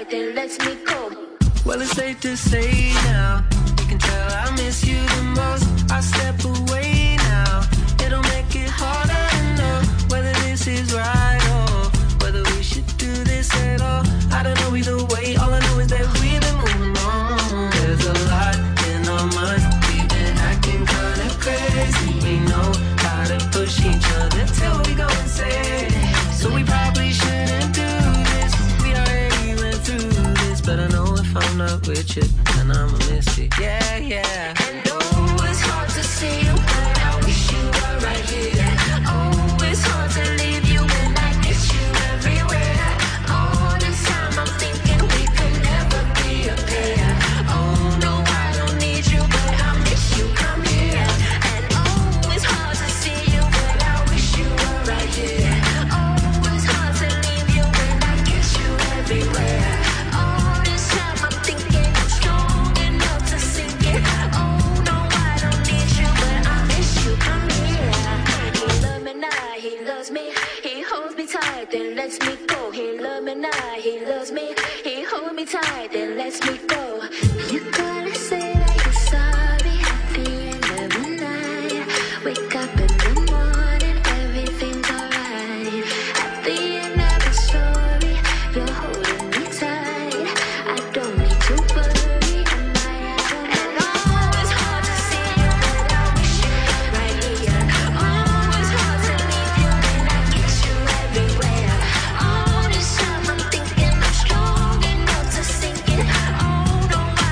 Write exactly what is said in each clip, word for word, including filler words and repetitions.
tight, then lets me go. Well, it's safe to say now, you can tell I miss you the most. I step away now, it'll make it harder to know whether this is right or whether we should do this at all. I don't know either way, all I know is that we've been moving on. There's a lot in our minds, we've been acting kinda crazy. We know how to push each other till we go insane. So we probably shouldn't do this, we already went through this. But I know if I'm not with you, then I'ma miss you, yeah, yeah. And oh, it's hard to see you, but I wish you were right here. Oh, it's hard to leave you when I miss you everywhere. All this time I'm thinking we could never be a pair. Oh no, I don't need you, but I miss you, come here. And oh, it's hard to see you, but I wish you were right here. Oh, it's hard to leave you when I kiss you everywhere. All this time I'm thinking I'm strong enough to sink it. Oh no, I don't need you, but I miss you, come here. He loves me now, he loves me. He holds me tight, then lets me go. He loves me now, he loves me. He holds me tight, then lets me go. You gotta say that you're sorry at the end of the night. Wake up in the morning, everything's alright. At the end of the story, you're holding me tight. I don't need to worry, am I out of And oh, it's hard to see you, but I wish you were right here. Oh, it's hard to leave you when I kiss you everywhere. All this time I'm thinking I'm strong enough to sink it. Oh no, I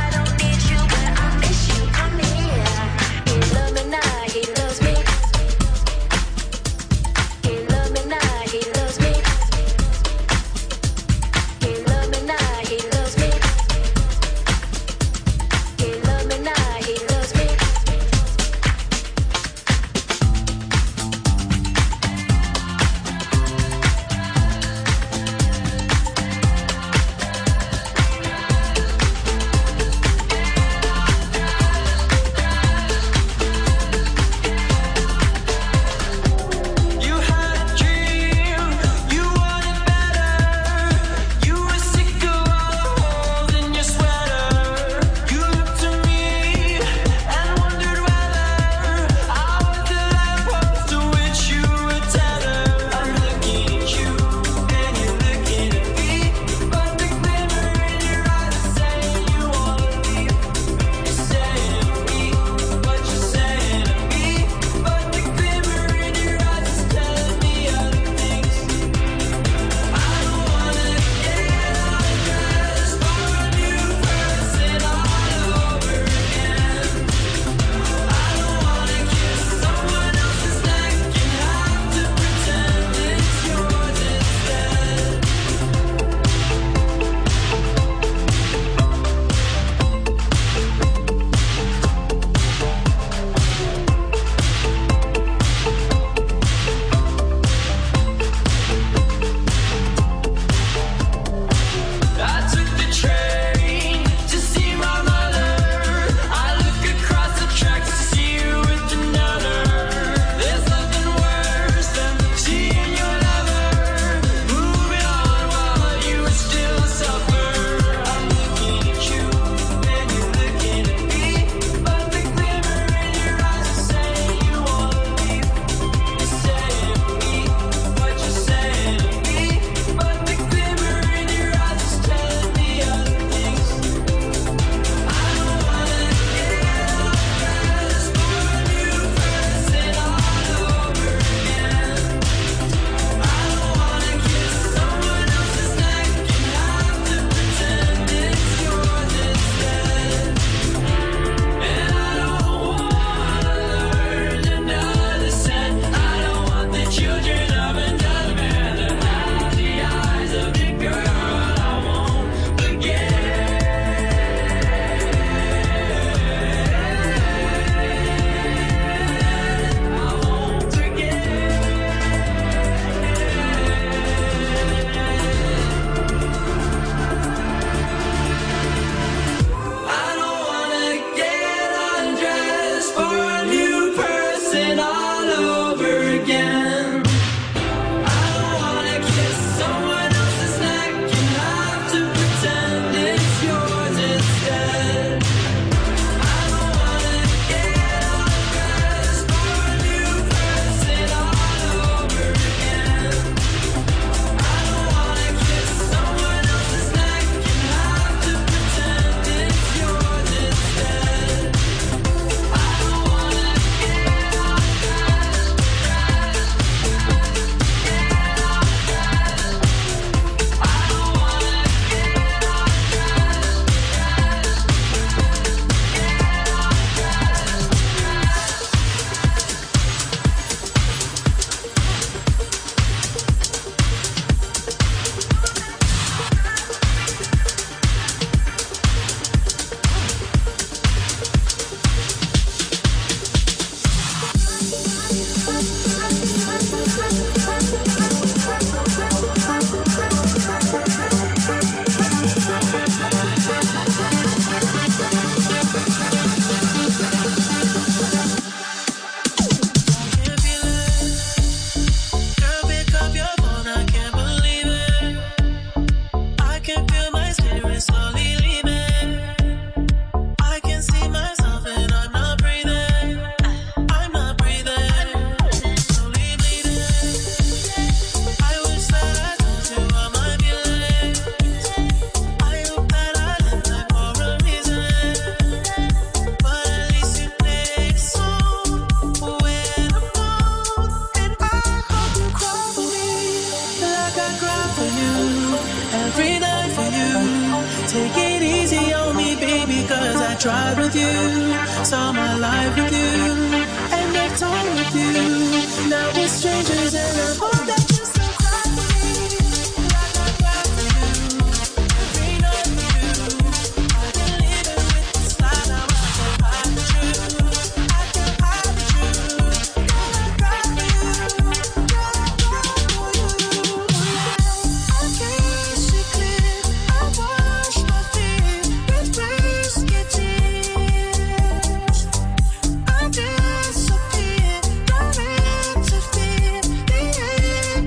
tried with you, saw my life with you, and I've told with you. Now we're strangers and I hope that you still cry for me, like I cry for you. Every night for you, I've been living with this lie. Now I can't hide the truth, I can't hide the truth. Girl, I cry for you, girl, I cry for you. I can't see clear, I wash my fear with risky tears. I disappear, don't interfere. The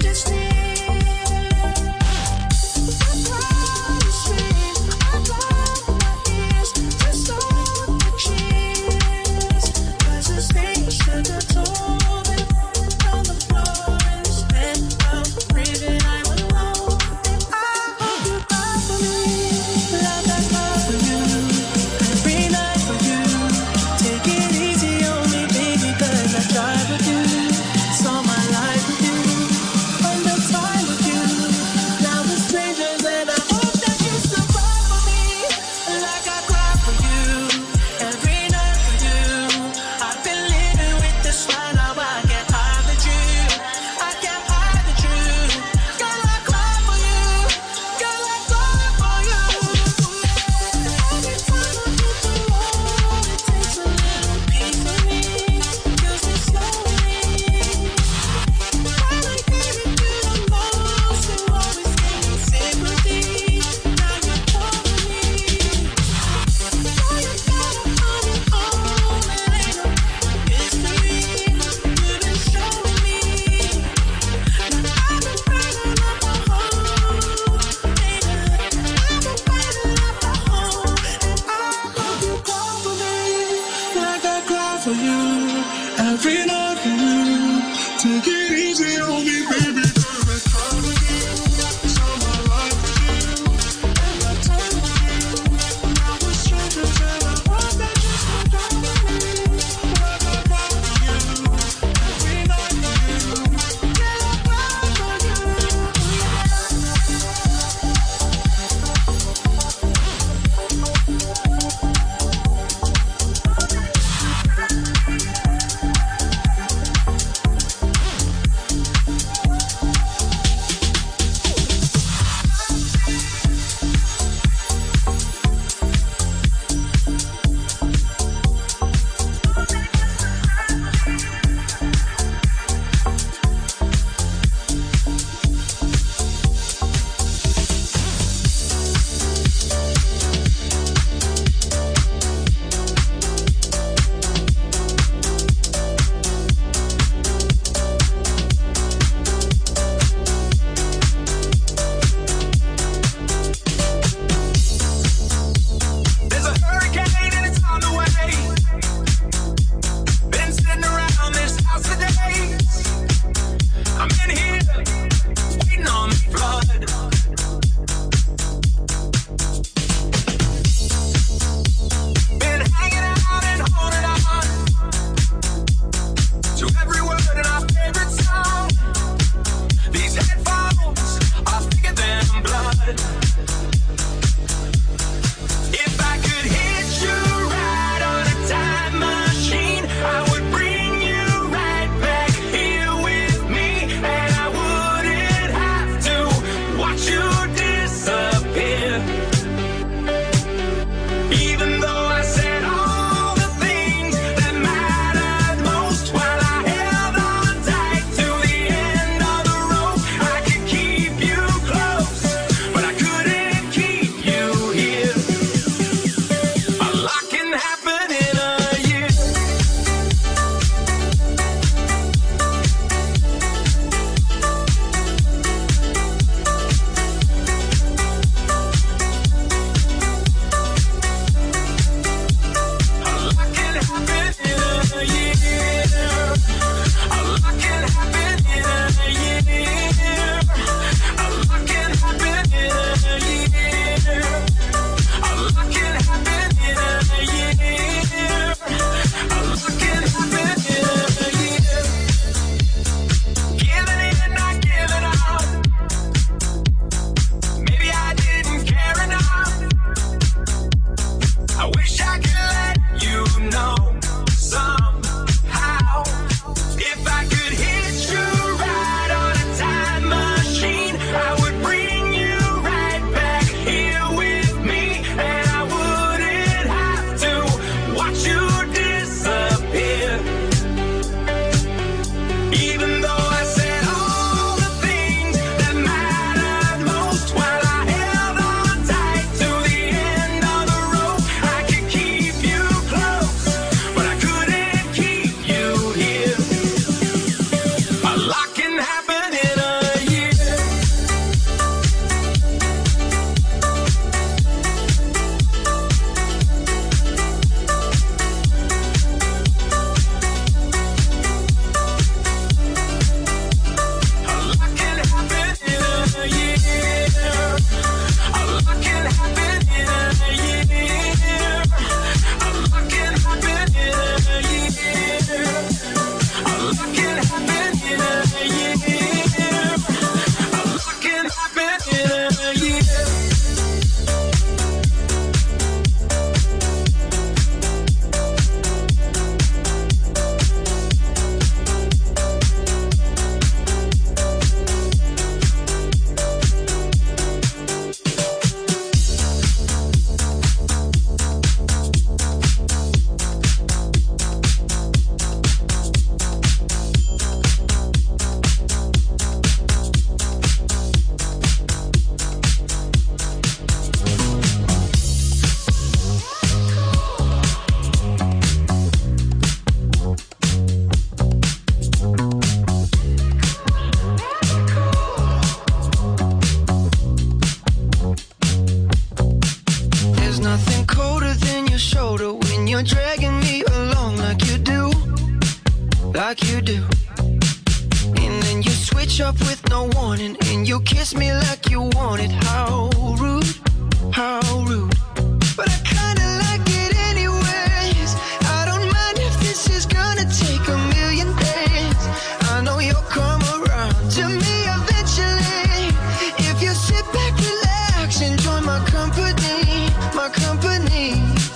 like you do. And then you switch up with no warning, and you kiss me like you want it. How rude, how rude. But I kinda like it anyways. I don't mind if this is gonna take a million days. I know you'll come around to me eventually. If you sit back, relax, enjoy my company, my company.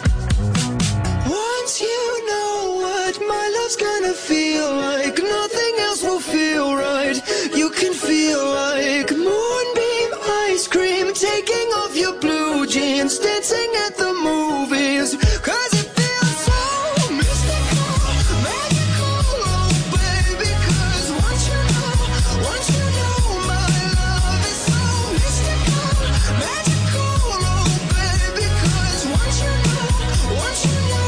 Once you know what my love's gonna feel like, nothing else will feel right. You can feel like moonbeam ice cream, taking off your blue jeans, dancing at the movies. Cause it feels so mystical, magical, oh baby. Cause once you know, once you know my love is so mystical, magical, oh baby. Cause once you know, once you know,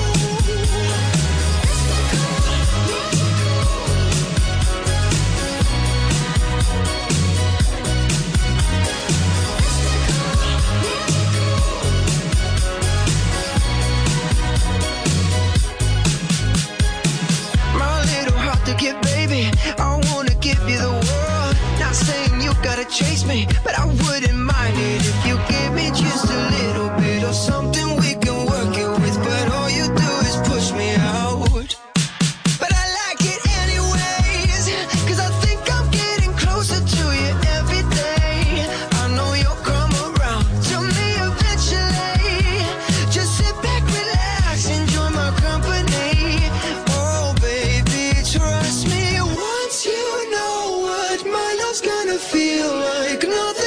my little heart to give, baby. I wanna give you the world. Not saying you gotta chase me, but I wouldn't mind it if you gave me just a little bit of something we can work it with. But all you do is push me out. But I like it anyways, cause I think I'm getting closer to you every day. I know you'll come around to me eventually. Just sit back, relax, enjoy my company. Oh baby, trust me. Once you know what my love's gonna feel like, nothing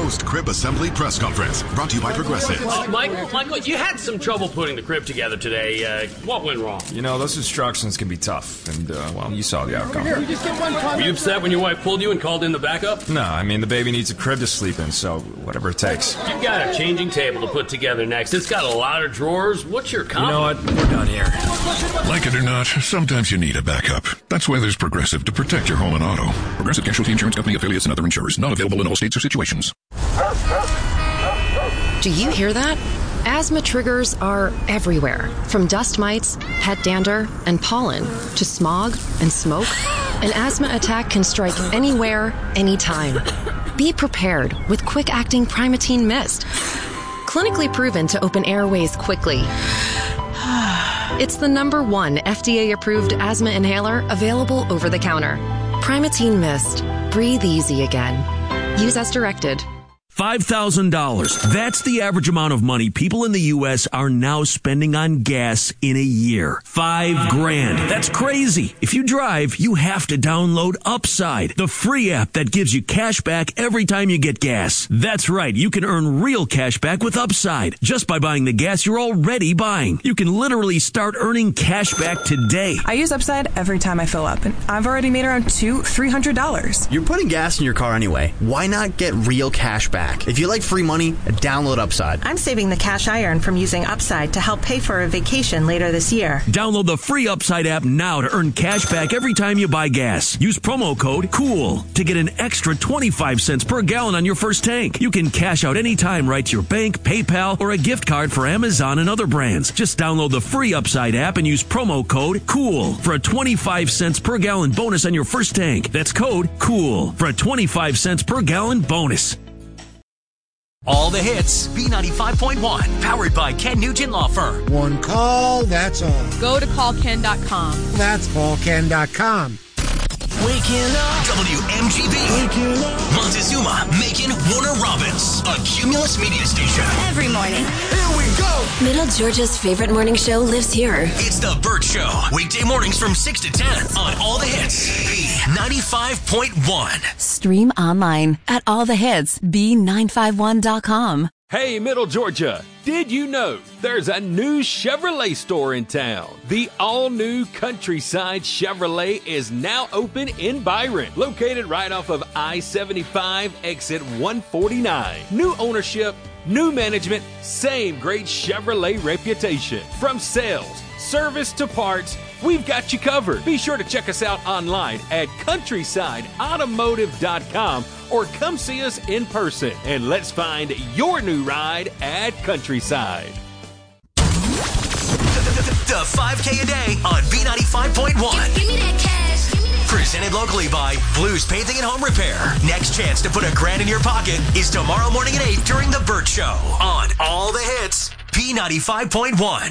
Post-crib assembly press conference. Brought to you by Progressive. Uh, Michael, Michael, you had some trouble putting the crib together today. Uh, what went wrong? You know, those instructions can be tough, and, uh, well, you saw the outcome. Were you upset when your wife pulled you and called in the backup? No, I mean, the baby needs a crib to sleep in, so whatever it takes. You've got a changing table to put together next. It's got a lot of drawers. What's your comment? You know what? We're done here. Like it or not, sometimes you need a backup. That's why there's Progressive to protect your home and auto. Progressive Casualty Insurance Company affiliates and other insurers. Not available in all states or situations. Do you hear that? Asthma triggers are everywhere, from dust mites, pet dander, and pollen, to smog and smoke. An asthma attack can strike anywhere, anytime. Be prepared with quick-acting Primatene Mist. Clinically proven to open airways quickly. It's the number one F D A-approved asthma inhaler available over the counter. Primatene Mist. Breathe easy again. Use as directed. five thousand dollars. That's the average amount of money people in the U S are now spending on gas in a year. Five grand. That's crazy. If you drive, you have to download Upside, the free app that gives you cash back every time you get gas. That's right. You can earn real cash back with Upside just by buying the gas you're already buying. You can literally start earning cash back today. I use Upside every time I fill up, and I've already made around two, three hundred dollars. You're putting gas in your car anyway. Why not get real cash back? If you like free money, download Upside. I'm saving the cash I earn from using Upside to help pay for a vacation later this year. Download the free Upside app now to earn cash back every time you buy gas. Use promo code COOL to get an extra twenty-five cents per gallon on your first tank. You can cash out anytime right to your bank, PayPal, or a gift card for Amazon and other brands. Just download the free Upside app and use promo code COOL for a twenty-five cents per gallon bonus on your first tank. That's code COOL for a twenty-five cents per gallon bonus. All the hits, B ninety-five point one, powered by Ken Nugent Law Firm. One call, that's all. Go to call ken dot com. That's call ken dot com. Waking up. W M G B. Waking up. Montezuma, Macon, Warner Robins. A Cumulus media station. Every morning. Here we go. Middle Georgia's favorite morning show lives here. It's The Burt Show. Weekday mornings from six to ten on All the Hits. B ninety-five point one. Stream online at all the hits b nine five one dot com. Hey, Middle Georgia, did you know there's a new Chevrolet store in town? The all-new Countryside Chevrolet is now open in Byron, located right off of I seventy-five, exit one forty-nine. New ownership, new management, same great Chevrolet reputation. From sales, service to parts, we've got you covered. Be sure to check us out online at countryside automotive dot com or come see us in person, and let's find your new ride at Countryside. The five K a day on B ninety-five point one. Give me that cash. Give me that Presented locally by Blues Painting and Home Repair. Next chance to put a grand in your pocket is tomorrow morning at eight during The Burt Show on All the Hits, B ninety-five point one.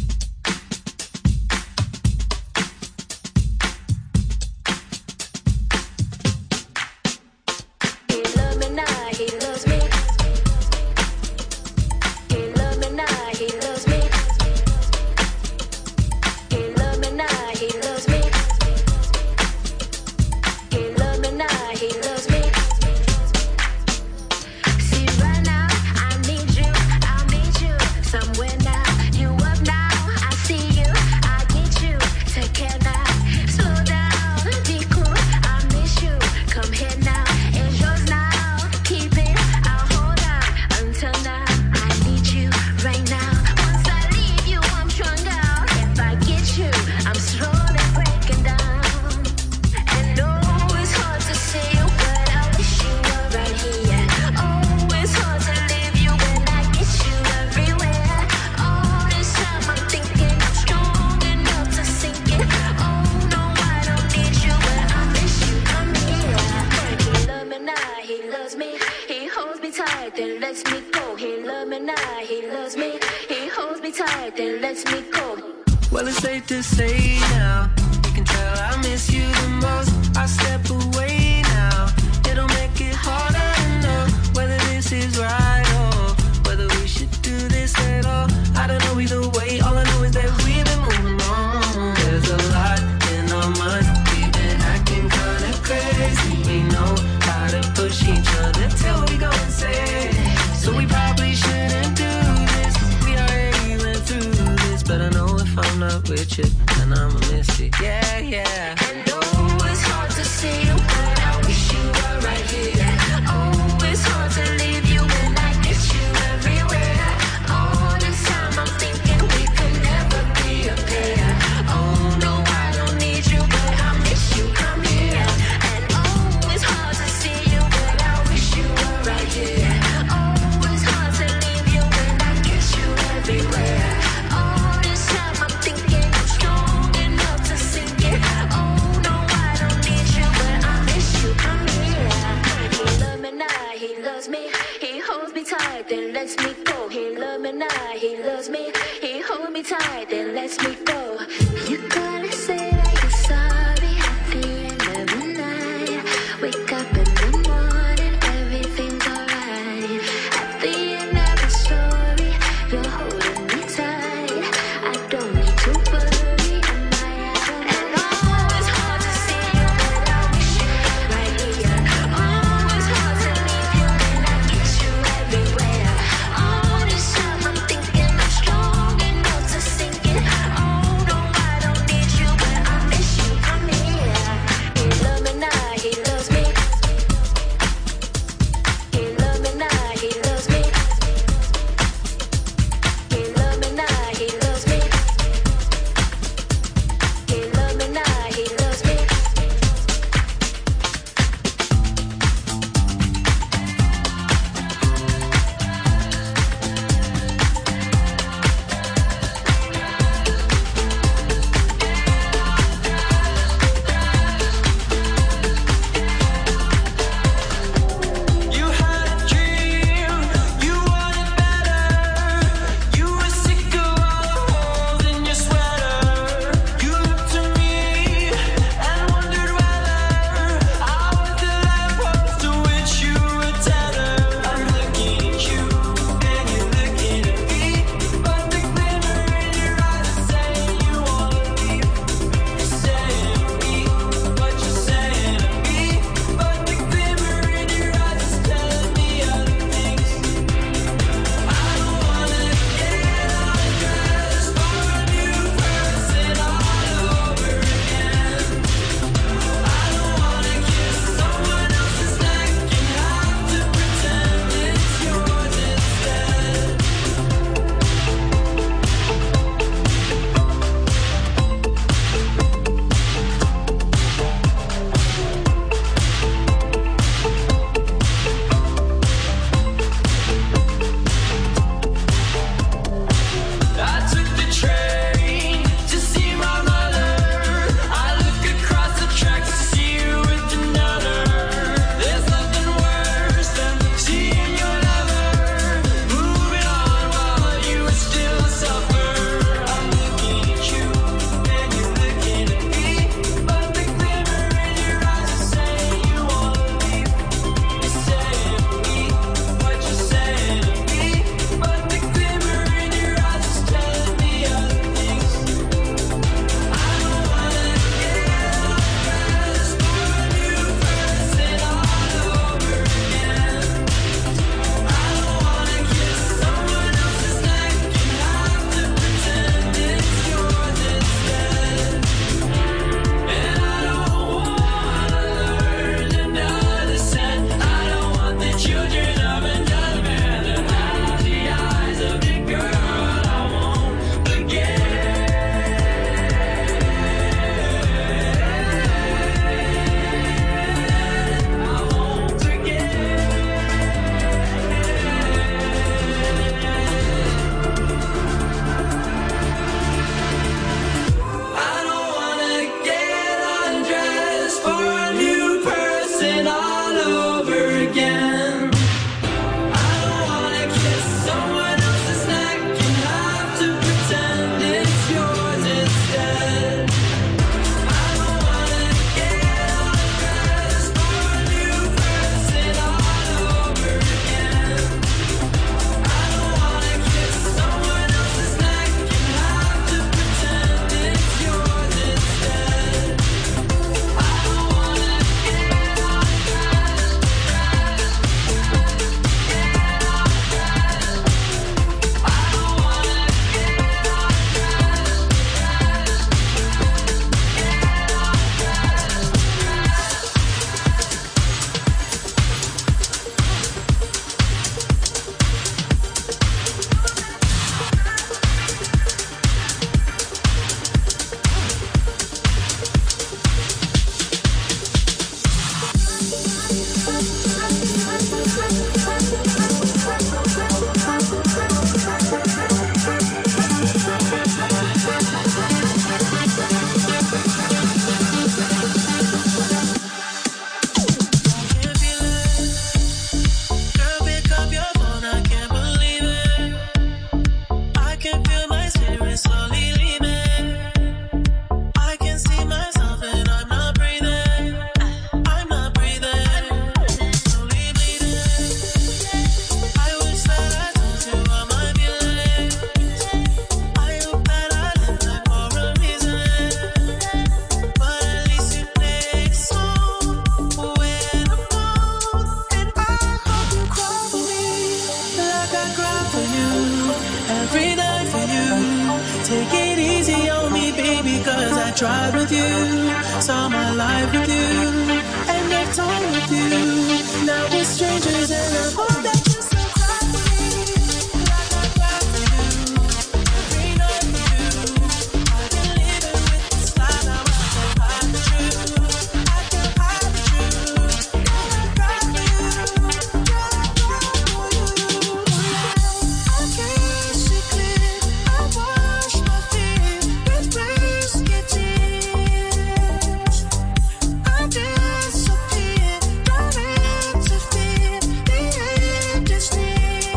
Well, it's safe to say now, you can tell I miss you the most. I step away now, it'll make it harder to know whether this is right or whether we should do this at all. I don't know either way, all I know is that we've been moving on. There's a lot in our minds, we've been acting kinda crazy. We know how to push each other till we go insane. with you, and I'ma miss it. Yeah, yeah. And oh, it's hard to see you, but I wish you were right here. Oh, it's hard to leave you when I miss you everywhere. All this time I'm thinking we could never be a pair. Oh no, I don't need you, but I miss you. Come here. And oh, it's hard to see you, but I wish you were right here. Oh, it's hard to leave you when I kiss you everywhere. All this time I'm thinking I'm strong enough to sink it. Oh no, I don't need you, but I miss you. Come here. He loves me now, he loves me. He holds me tight, then lets me go. He loves me now, he loves me. He holds me tight, then lets me go. You gotta say that you're sorry at the end of the night. Wake up in the morning, everything's alright. At the end of the story, you're holding me tight. I don't need to worry, am I out? And oh, it's hard to see you, but I wish you were right here. Oh, it's hard to leave you when I kiss you everywhere. All this time I'm thinking I'm strong enough to sink it. Oh no, I don't need you, but I Like I cry for you, every night for you. Take it easy on me, baby, cause I tried with you. Saw my life with you, and I've time with you. Now we're strangers and I hope that you still cry for me. Like I cry for you, every night for you. I've been living with this lie, now I can't hide the truth. I can't hide the truth. Girl, I cry for you. Girl, I cry for you. I can't see clear. I wash my fear with wasted tears. I disappear, don't interfere. The end is near.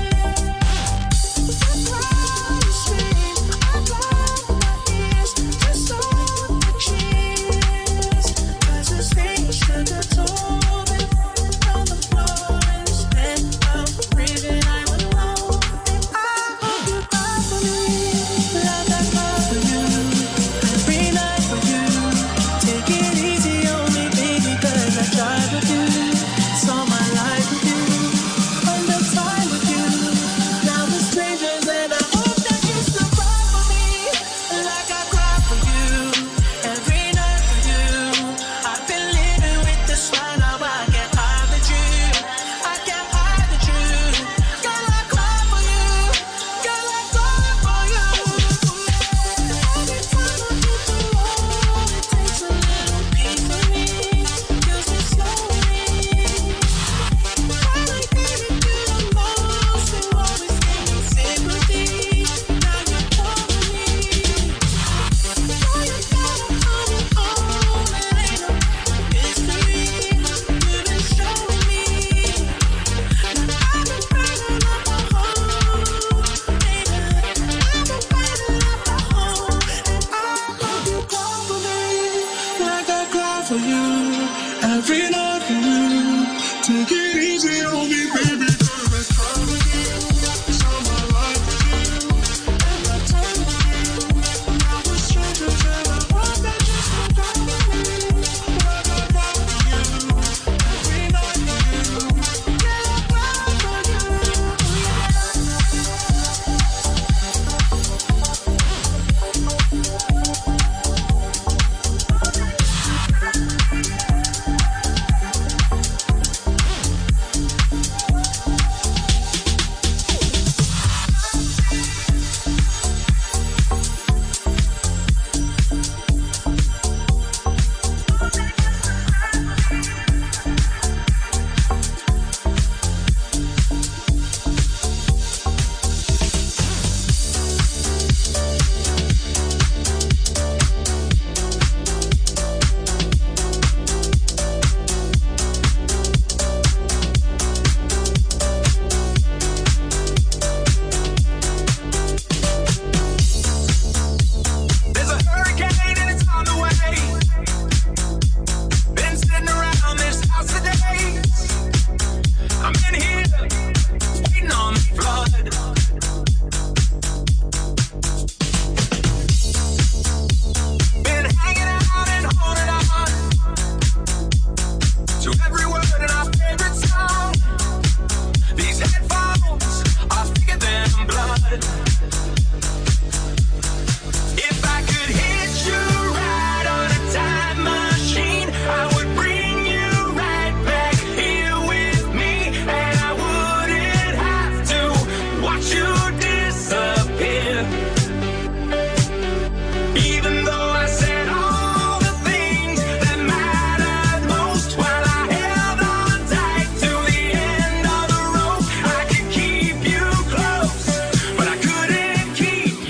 That's why you scream. I block my ears to stop the cheers. 'Cause the stage should have told me on the floor in this bed. I'm breathing, I'm alone. And I hope you cry for me. Like I cry for you, every night for you. Take it easy on me, baby, 'cause I tried with you. Saw my life with you, under time with you. Now we're strangers and I hope that you still cry for me. Like I cry for you, every night for you. I've been living with this lie, now I can't hide the truth. I can't hide the truth. Girl, I cry for you. Girl, I cry for you. Every time I hit the wall, it takes a little piece of me. Kills me slowly. I like that it do the most. You always give me sympathy. Now you're calling me. Now you gotta come home. It ain't no mystery. You've been showing me. Now I've been burning up my home, baby. I've been burning up my home, and I hope you cry for me. Like I cry for you, every night for you. Take it easy on me, baby, 'cause I cry with you. Saw my life with you, and I time with you. Now we're strangers and I hope that you still cry for me. Like I cry for you, every night for you. Yeah, I cry for you. There's a hurricane and it's on the way. Been sitting around this house for days. I'm in here, waiting on the flood. Been hanging out and holding on to every word in our favorite song. These headphones are thicker than blood. If I could hit you right on a time machine, I would bring you right back here with me, and I wouldn't have to watch you disappear. Even though I said all the things that mattered most, while I held on tight to the end of the rope, I could keep you close, but I couldn't keep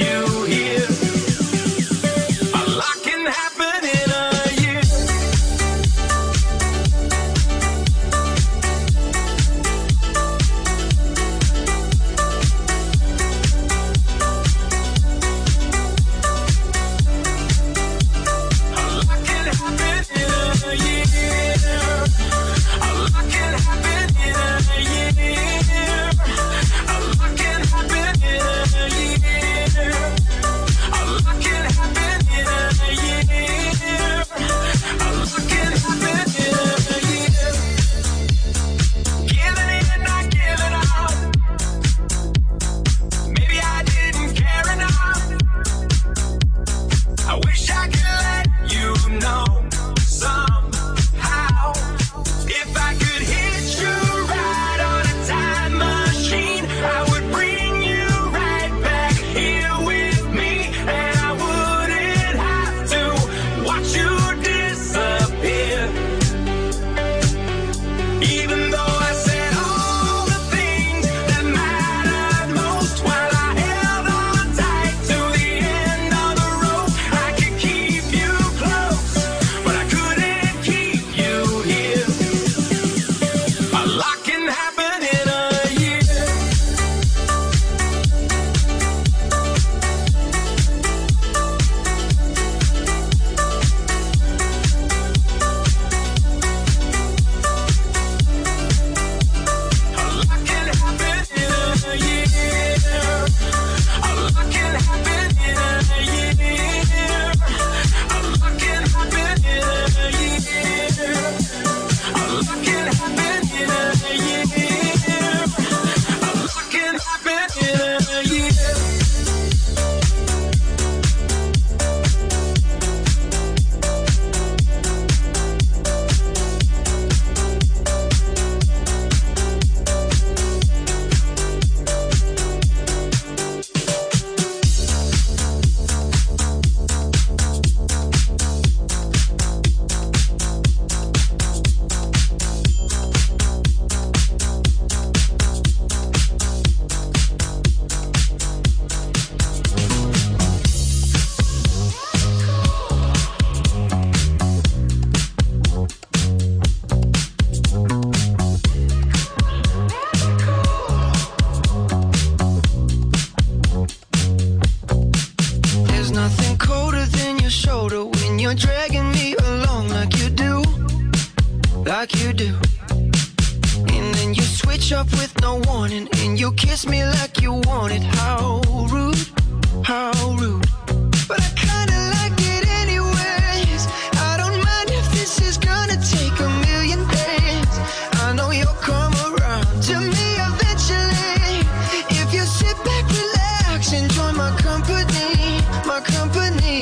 kiss me like you want it. How rude, how rude. But I kinda like it anyways. I don't mind if this is gonna take a million days. I know you'll come around to me eventually. If you sit back, relax, enjoy my company, my company.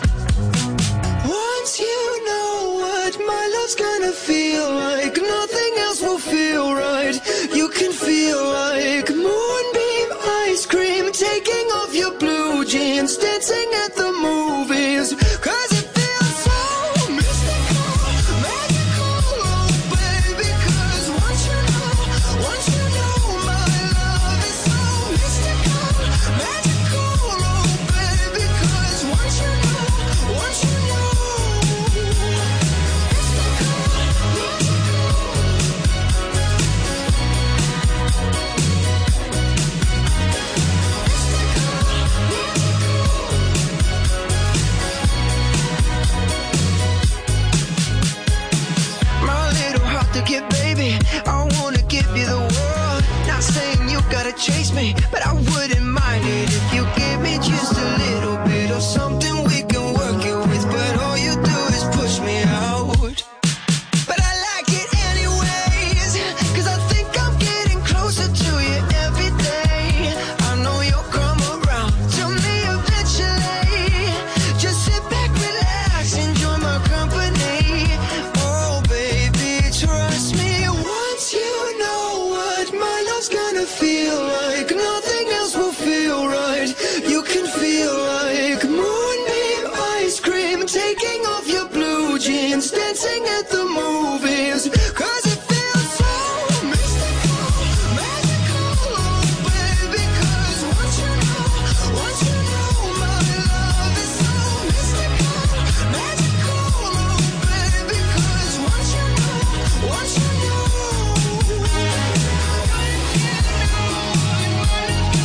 Once you know what my love's gonna feel like, nothing else will feel right. You can feel like moonbeam ice cream, taking off your blue jeans, dancing at the movies. Cause it feels so mystical, magical, oh baby. Cause once you know, once you know my love is so mystical, magical, oh baby. Cause once you know, once you know. Get baby, I wanna give you the world. Not saying you gotta chase me, but I wouldn't mind it if you gave me just a little bit of something we can work it with. But all you do is push me out. But I like it anyways, cause I think I'm getting closer to you every day. I know you'll come around to me eventually. Just sit back, relax, enjoy my company. Oh baby, trust me, once you know what my love's gonna feel like, nothing else will feel right. You can feel like moonbeam ice cream, taking off your blue jeans, dancing at the movies. Cause it feels so mystical, magical, oh baby. Cause once you know, once you know my love is so mystical, magical, oh baby. Cause once you know, once you know.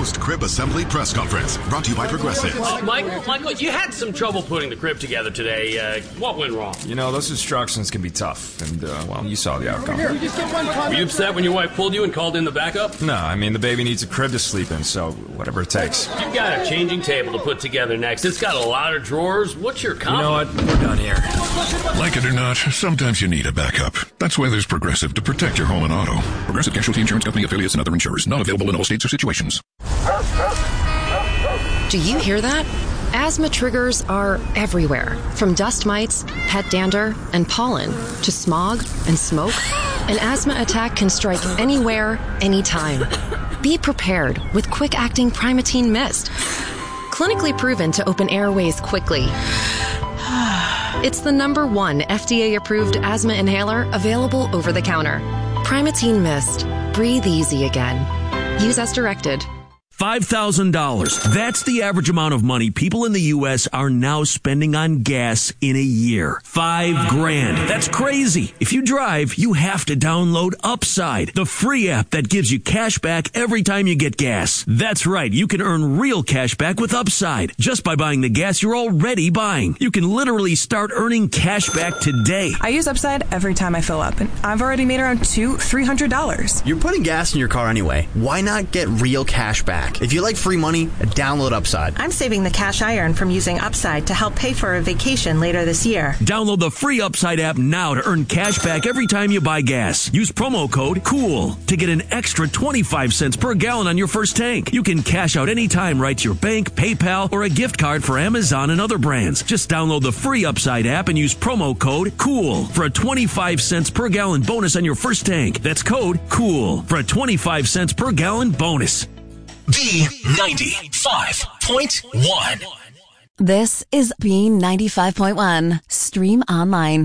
Post-crib assembly press conference. Brought to you by Progressive. Michael, Michael, you had some trouble putting the crib together today. Uh, what went wrong? You know, those instructions can be tough, and, uh, well, you saw the outcome. Were you upset when your wife pulled you and called in the backup? No, I mean, the baby needs a crib to sleep in, so whatever it takes. You've got a changing table to put together next. It's got a lot of drawers. What's your comment? You know what? We're done here. Like it or not, sometimes you need a backup. That's why there's Progressive to protect your home and auto. Progressive Casualty Insurance Company affiliates and other insurers. Not available in all states or situations. Do you hear that? Asthma triggers are everywhere, from dust mites, pet dander, and pollen, to smog and smoke. An asthma attack can strike anywhere, anytime. Be prepared with quick-acting Primatene Mist. Clinically proven to open airways quickly. It's the number one F D A-approved asthma inhaler available over the counter. Primatene Mist. Breathe easy again. Use as directed. five thousand dollars. That's the average amount of money people in the U S are now spending on gas in a year. Five grand. That's crazy. If you drive, you have to download Upside, the free app that gives you cash back every time you get gas. That's right. You can earn real cash back with Upside just by buying the gas you're already buying. You can literally start earning cash back today. I use Upside every time I fill up, and I've already made around two, three hundred dollars. You're putting gas in your car anyway. Why not get real cash back? If you like free money, download Upside. I'm saving the cash I earn from using Upside to help pay for a vacation later this year. Download the free Upside app now to earn cash back every time you buy gas. Use promo code COOL to get an extra twenty-five cents per gallon on your first tank. You can cash out anytime right to your bank, PayPal, or a gift card for Amazon and other brands. Just download the free Upside app and use promo code COOL for a twenty-five cents per gallon bonus on your first tank. That's code COOL for a twenty-five cents per gallon bonus. B ninety-five point one. This is B ninety-five point one. Stream online